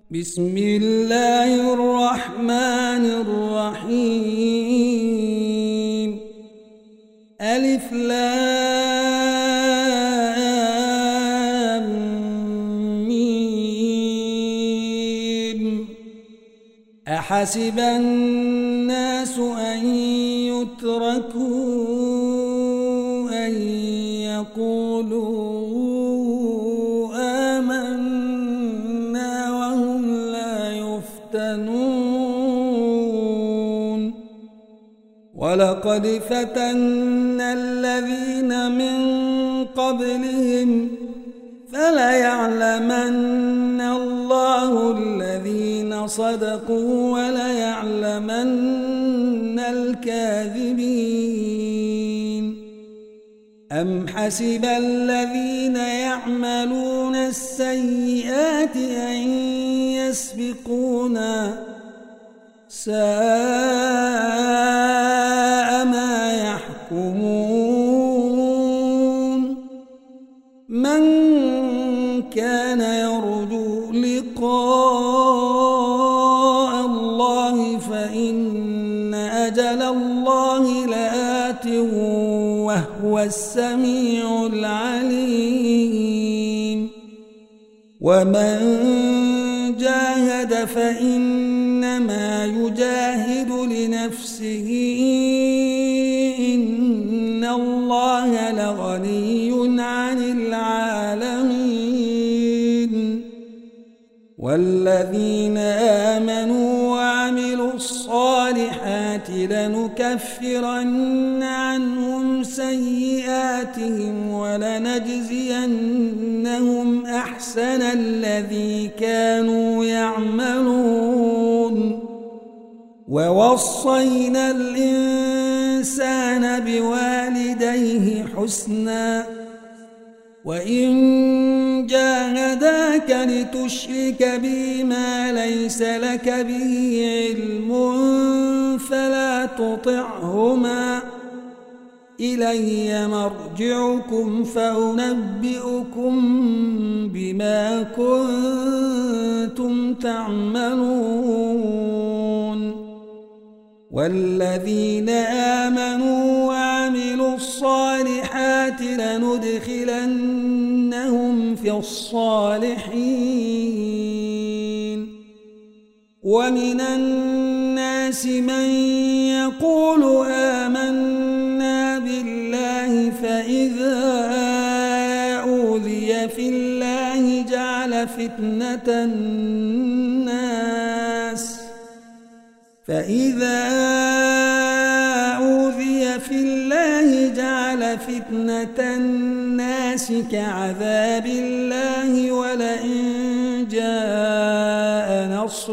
بسم الله الرحمن الرحيم. ألف لام ميم. أحسب الناس أن يتركوا أن يقولوا آمنا وهم لا يفتنون. ولقد فتنا الذين من قبلهم فليعلمن الله الذين صدقوا وليعلمن الكاذبين. أم حسب الذين يعملون السيئات أن يسبقونا ساء ما يحكمون. من كان يرجو لقاء الله فإن أجل الله لآت وهو السميع العليم. ومن جاهد فإنما يجاهد لنفسه إن الله لغني عن العالمين. والذين آمنوا وعملوا الصالحات لنكفرن عنهم سيئاتهم ولنجزينهم أحسن الذي كانوا يعملون. ووصينا الإنسان بوالديه حسنا وإن جاهداك لتشرك بي ما ليس لك به علم فلا تطعهما إلي مرجعكم فأنبئكم بما كنتم تعملون. والذين آمنوا وعملوا الصالحات لندخلنهم في الصالحين. ومن الناس من يقول آمنا بالله فإذا أوذي في الله جعل فتنة الناس كعذاب الله ولئن جاء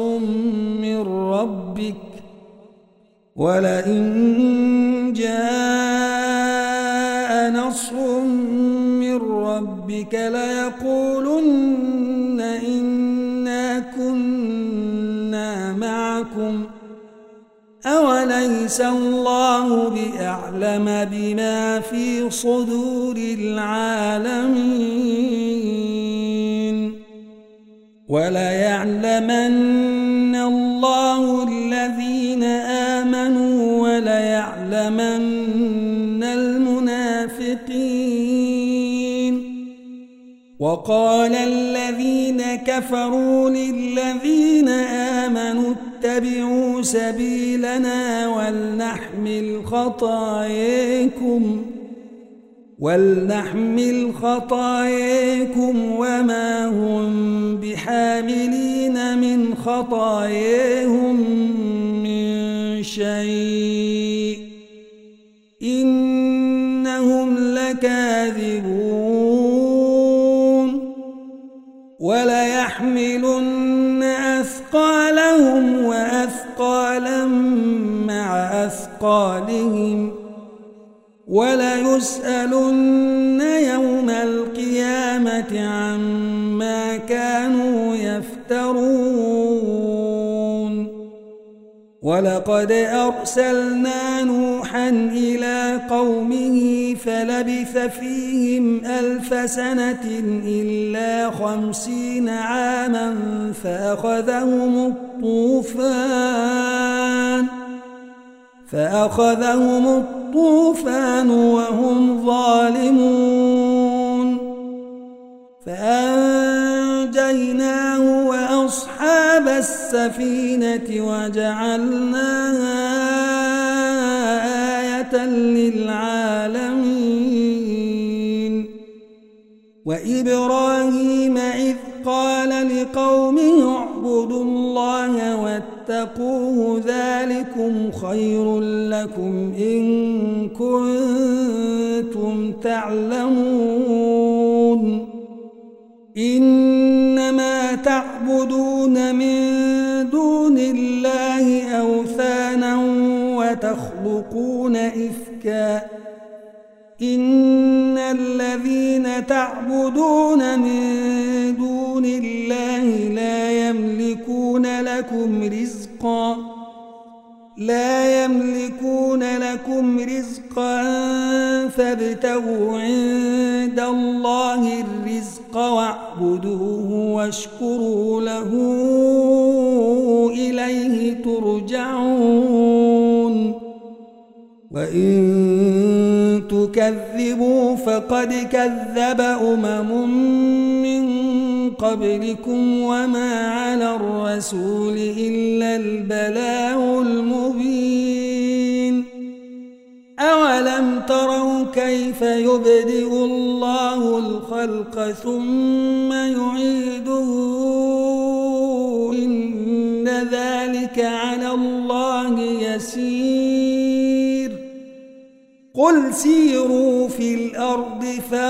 نصر من ربك ليقولن إنا كنا معكم أوليس الله بأعلم بما في صدور العالمين. وليعلمن الله الذين آمنوا وليعلمن المنافقين. وقال الذين كفروا للذين آمنوا اتبعوا سبيلنا ولنحمل خطاياكم وما هم بحاملين من خطاياهم من شيء إنهم لكاذبون. وليحملن أثقالهم وأثقالا مع أثقالهم وليسألن يوم القيامة عما كانوا يفترون. ولقد أرسلنا نوحا نوحا إلى قومه فلبث فيهم 1000 سنة إلا 50 عاما فأخذهم الطوفان وهم ظالمون فأنجيناه وأصحاب السفينة وجعلناها آية للعالمين وإبراهيم إذ قال لقومه اعبدوا الله واتقوه ذلكم خير لكم إن كنتم تعلمون إنما تعبدون من دون الله أوثانا وتخلقون إفكا إن الذين تعبدون من دون الله لا يملكون لكم رزقا فابتغوا عند الله الرزق واعبدوه واشكروا له إليه ترجعون وإن تكذبوا فقد كذب من قبلكم وما على الرسول إلا البلاغ المبين أولم تروا كيف يبدئ الله الخلق ثم يعيده إن ذلك على الله يسير قل سيروا في الأرض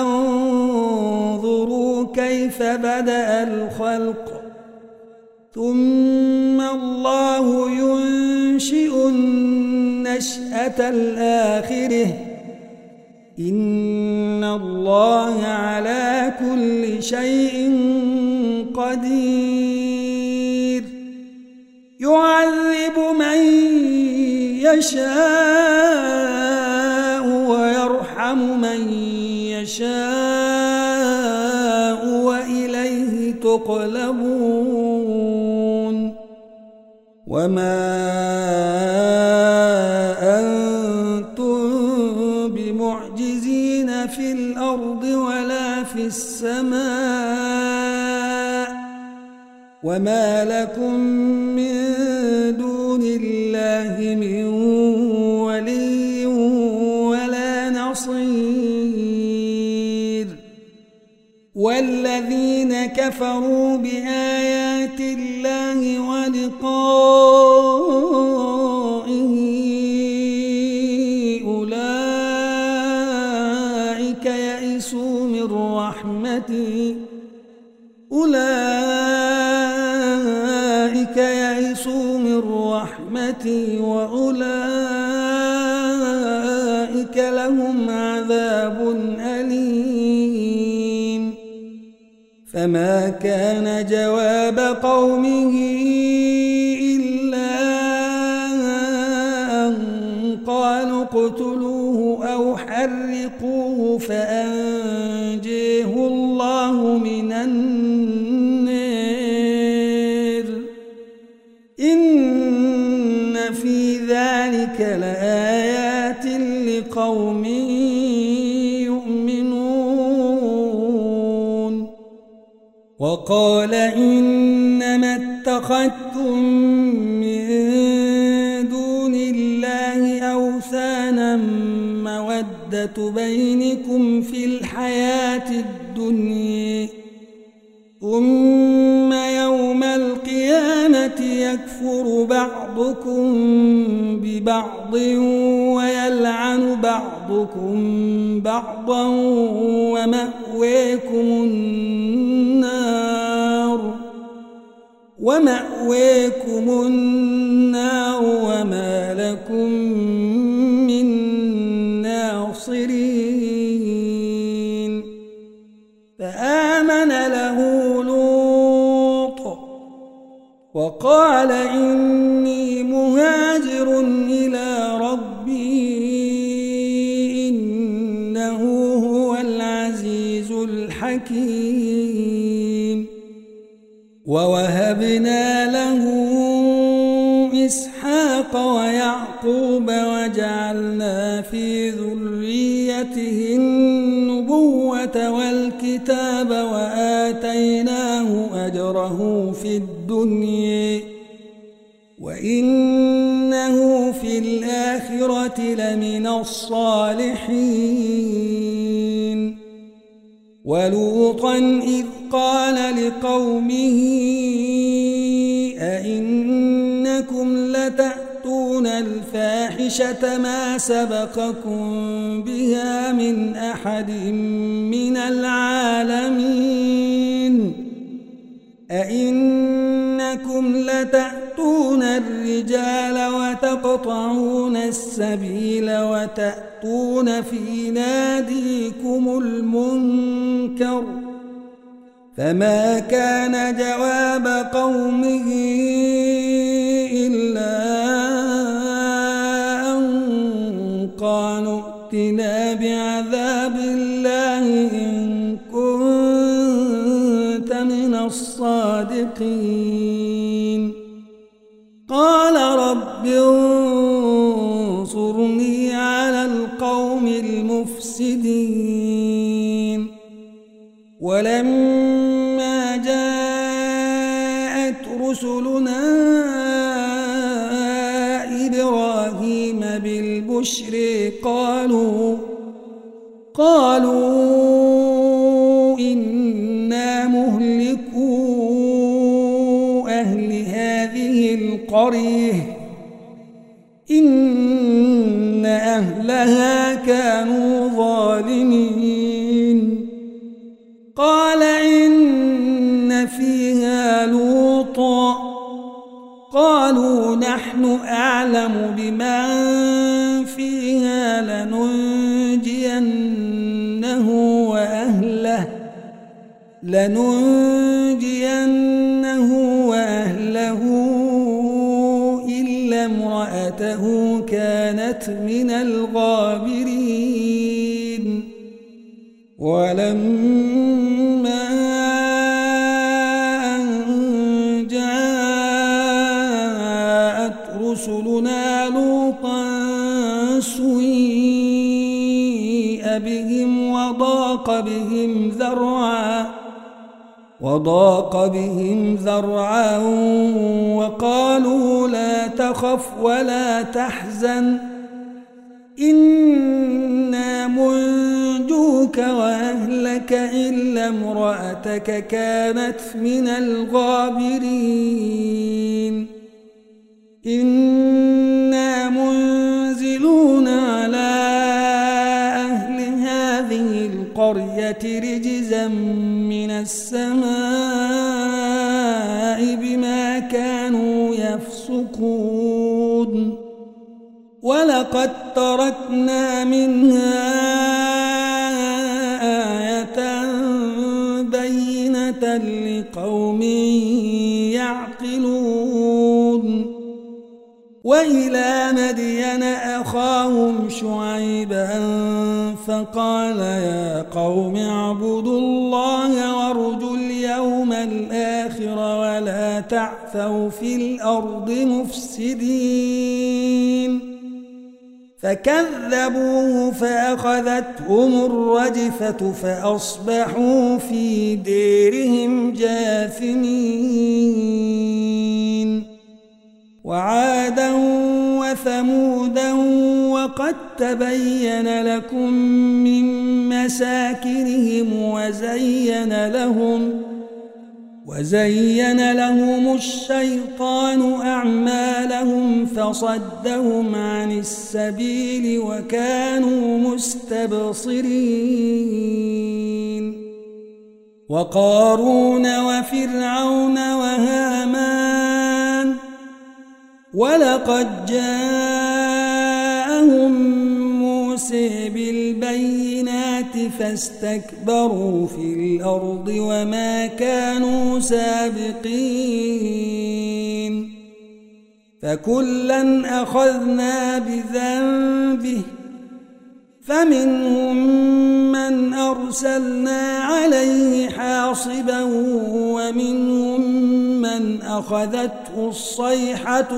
فانظروا كيف بدأ الخلق ثم الله ينشئ النشأة الآخرة إن الله على كل شيء قدير يعذب من يشاء ويرحم من يشاء وإليه تقلبون وما أنتم بمعجزين في الأرض ولا في السماء وما لكم من دون الله من ولي ولا نصير والذين كفروا بآيات الله ولقائه أولئك يئسوا من رحمتي وأولئك لهم عذاب أليم فما كان جواب قومه إلا أن قالوا اقتلوه أو حرقوه فأنجيه الله من النار إن في ذلك لآيات لقوم يؤمنون وقال إنما اتخذتم من دون الله أوثانا مودة بينكم في الحياة الدنيا ثم يوم القيامة يكفر بعضكم ببعض ويلعن بعضكم بعضا ومأويكم النار وما لكم من ناصرين فآمن له لوط وقال إني مهاجر إلى ربي حكيم ووهبنا له إسحاق ويعقوب وجعلنا في ذريته النبوة والكتاب وآتيناه أجره في الدنيا وإنه في الآخرة لمن الصالحين ولوطا إذ قال لقومه أئنكم لتأتون الفاحشة ما سبقكم بها من أحد من العالمين أئنكم لتأتون الرجال وتقطعون السبيل وتأتون في ناديكم المنكر فما كان جواب قومه إلا أن قالوا ائتنا بعذاب الله إن كنت من الصادقين قال رب انصرني على القوم المفسدين ولما جاءت رسلنا إبراهيم بالبشر قالوا إنا مهلكو أهل هذه القرية إن أهلها كانوا ظالمين قال إن فيها لوطا قالوا نحن أعلم بمن فيها لننجينه وأهله إلا امرأته كانت من الغابرين ولما أن جاءت رسلنا لوطا سيء بهم وضاق بهم ذرعا وقالوا لا تخف ولا تحزن إنا منجوك وأهلك إلا امرأتك كانت من الغابرين إنا منزلون على أهل هذه القرية رجزا من السماء بما كانوا يفسقون ولقد تركنا منها آية بينة لقوم يعقلون وإلى مدين أخاهم شعيبا فقال يا قوم اعبدوا الله وارجوا اليوم الآخر ولا تعثوا في الأرض مفسدين فكذبوه فأخذتهم الرجفة فأصبحوا في ديرهم جاثمين وعادا وثمودا وقد تبين لكم من مساكنهم وزين لهم الشيطان أعمالهم فصدهم عن السبيل وكانوا مستبصرين وقارون وفرعون وهامان ولقد جاءهم موسى بالبينات فاستكبروا في الأرض وما كانوا سابقين فكلا أخذنا بذنبه فمنهم من أرسلنا عليه حاصبا ومنهم من أخذته الصيحة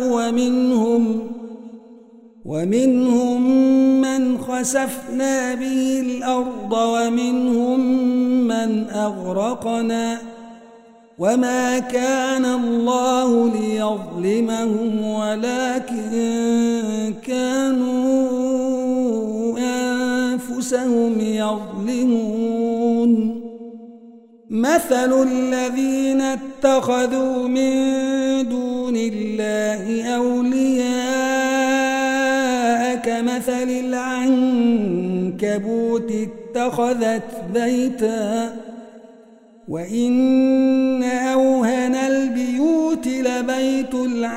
ومنهم من خسفنا به الأرض ومنهم من أغرقنا وما كان الله ليظلمهم ولكن كانوا أنفسهم يظلمون مثل الذين اتخذوا من دون الله أولياء كمثل العنكبوت اتخذت بيتا وإن أوهن البيوت لبيت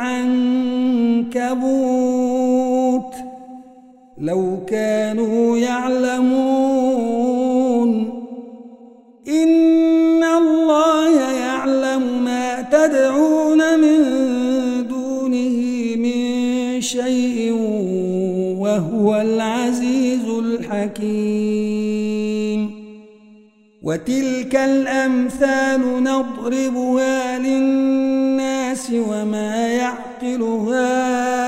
العنكبوت لو كانوا يعلمون إن الله يعلم ما تدعون من دونه من شيء وهو العزيز الحكيم وتلك الأمثال نضربها للناس وما يعقلها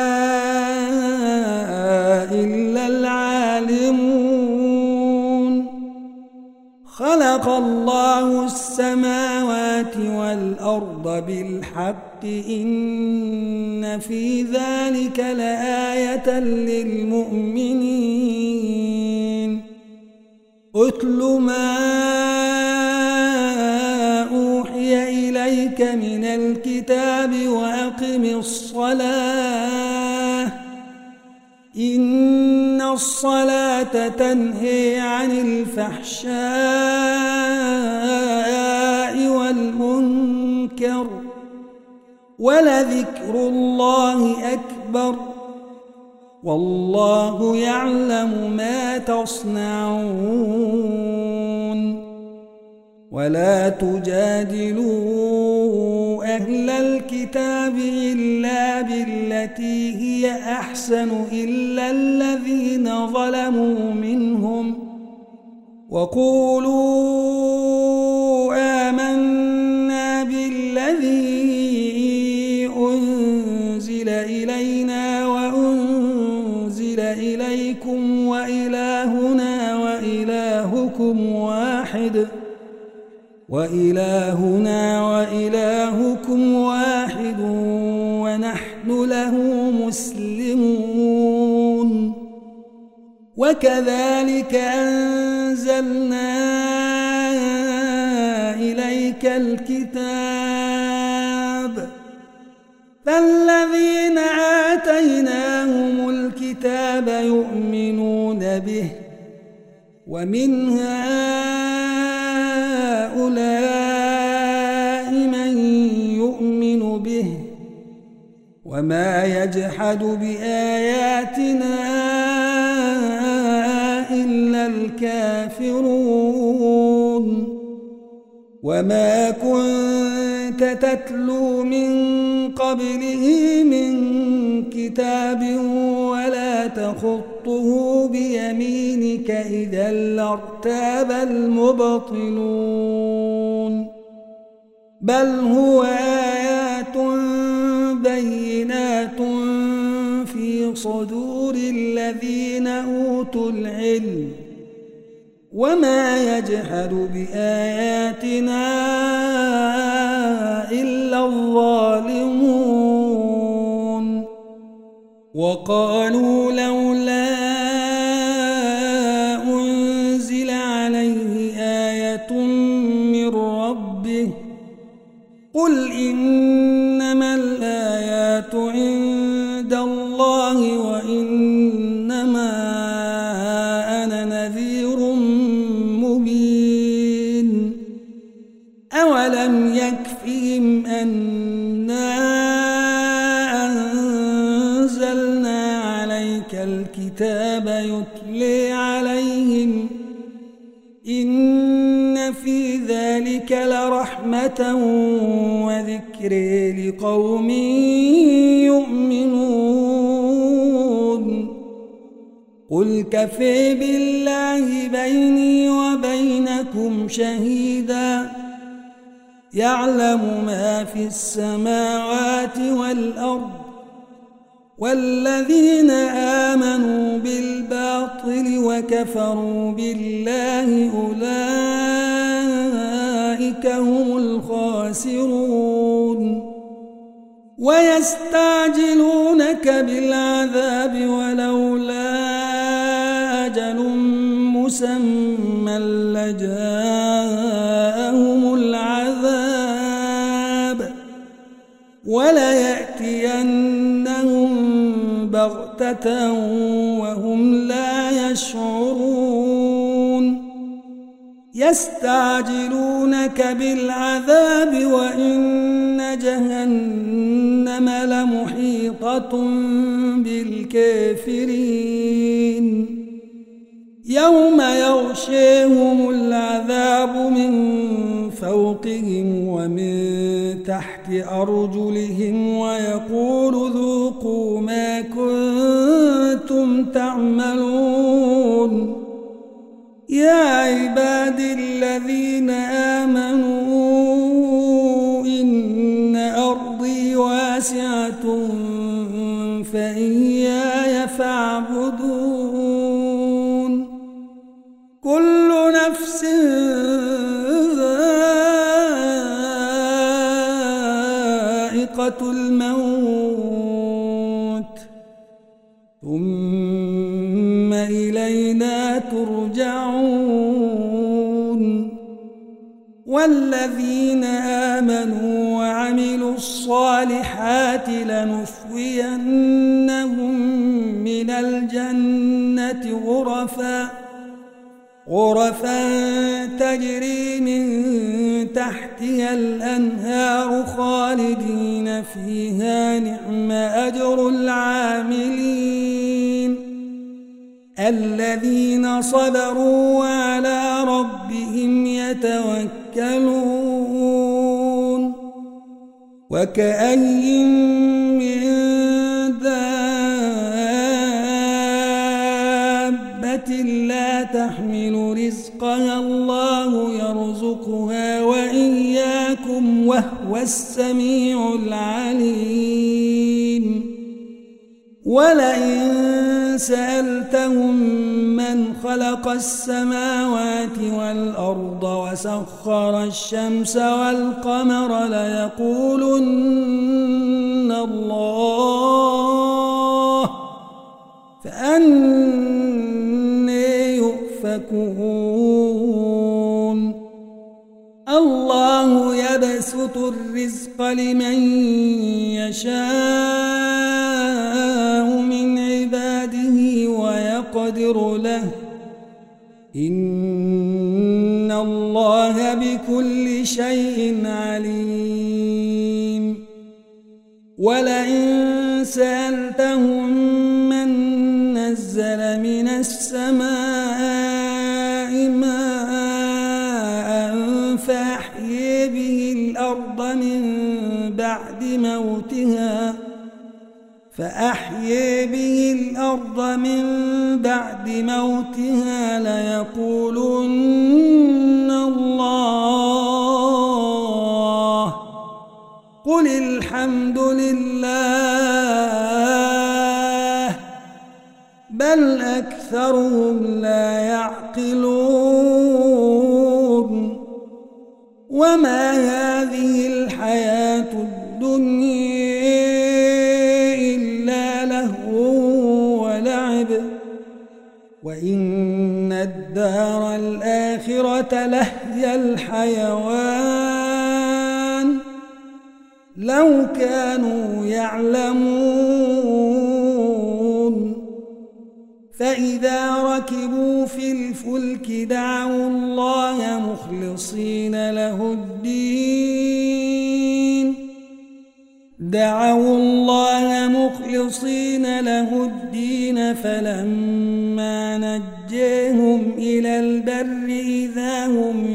إلا العالمون خلق الله السماوات والأرض بالحق إن في ذلك لآية للمؤمنين أتل ما أوحي إليك من الكتاب وأقم الصلاة إن الصلاة تنهي عن الفحشاء والمنكر ولذكر الله أكبر والله يعلم ما تصنعون ولا تجادلوا أهل الكتاب إلا بالتي هي أحسن إلا الذين ظلموا منهم وقولوا آمنا بالذي أنزل إلينا وأنزل إليكم وإلهنا وإلهكم واحد ونحن له مسلمون وكذلك أنزلنا إليك الكتاب فالذين آتيناهم الكتاب يؤمنون به ومن هؤلاء من يؤمن به وما يجحد بآياتنا إلا الكافرون وما كنت تتلو من قبله من كتاب ولا تخطه بيمينك إذا لارتاب المبطلون بل هو آيات بينات في صدور الذين أوتوا العلم وما يجحد بآياتنا إلا الظالمون وقالوا لولا أنزل عليه آية من ربه قل إنما الآيات عند الله وإنما أنا نذير مبين أولم يكفهم أنا أنزلنا عليك الكتاب يتلي عليهم إن في ذلك لرحمة وذكر لقوم يؤمنون قل كفى بالله بيني وبينكم شهيدا يعلم ما في السماوات والأرض والذين آمنوا بالباطل وكفروا بالله أولئك هم الخاسرون ويستعجلونك بالعذاب ولولا أجل مسمى لجاءهم العذاب وليأتينهم بغتة وهم لا يشعرون يستعجلونك بالعذاب وإن جهنم لمحيطة بالكافرين يوم يغشيهم العذاب من فوقهم ومن تحت أرجلهم ويقول ذوقوا ما كنتم تعملون يا عباد الذين آمنوا إن أرضي واسعة فإياي فاعبدون كل نفس ذائقة الموت ثم إلينا ترجعون والذين آمنوا وعملوا الصالحات لنثوينهم من الجنة غرفا تجري من تحتها الأنهار خالدين فيها نعم أجر العاملين الذين صبروا وعلى ربهم يتوكلون وكأي من دابة لا تحمل رزقها الله يرزقها وإياكم وهو السميع العليم ولئن سألتهم من خلق السماوات والأرض وسخر الشمس والقمر ليقولن الله فأنى يؤفكون الله يبسط الرزق لمن يشاء من عباده ويقدر له إن الله بكل شيء عليم ولئن سألتهم من نزل من السماء ماء فأحيي به الأرض من بعد موتها ليقولن الله قل الحمد لله بل أكثرهم لا يعقلون وما هذه الحياة الدنيا إلا لهو ولعب وإن الدار الآخرة لهي الحيوان لو كانوا يعلمون فإذا ركبوا في الفلك دعوا الله مخلصين له الدين فلما نجاهم إلى البر إذا هم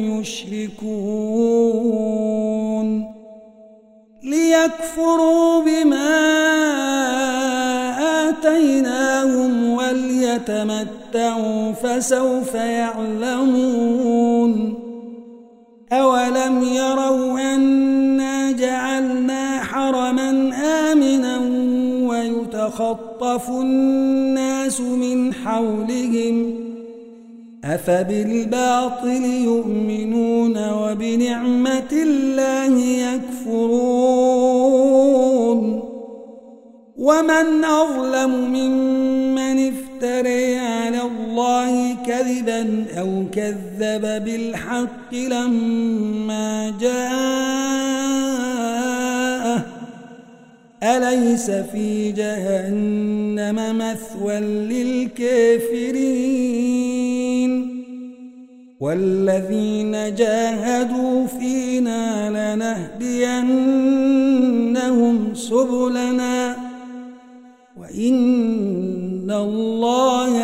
يشركون ليكفروا بما آتيناهم وليكفروا يتمتعوا فسوف يعلمون أولم يروا أنا جعلنا حرما آمنا ويتخطف الناس من حولهم أفبالباطل يؤمنون وبنعمة الله يكفرون ومن أظلم ممن افترى على الله كذبا أو كذب بالحق لما جاءه أليس في جهنم مثوى للكافرين والذين جاهدوا فينا لنهدينهم سبلنا وإن الله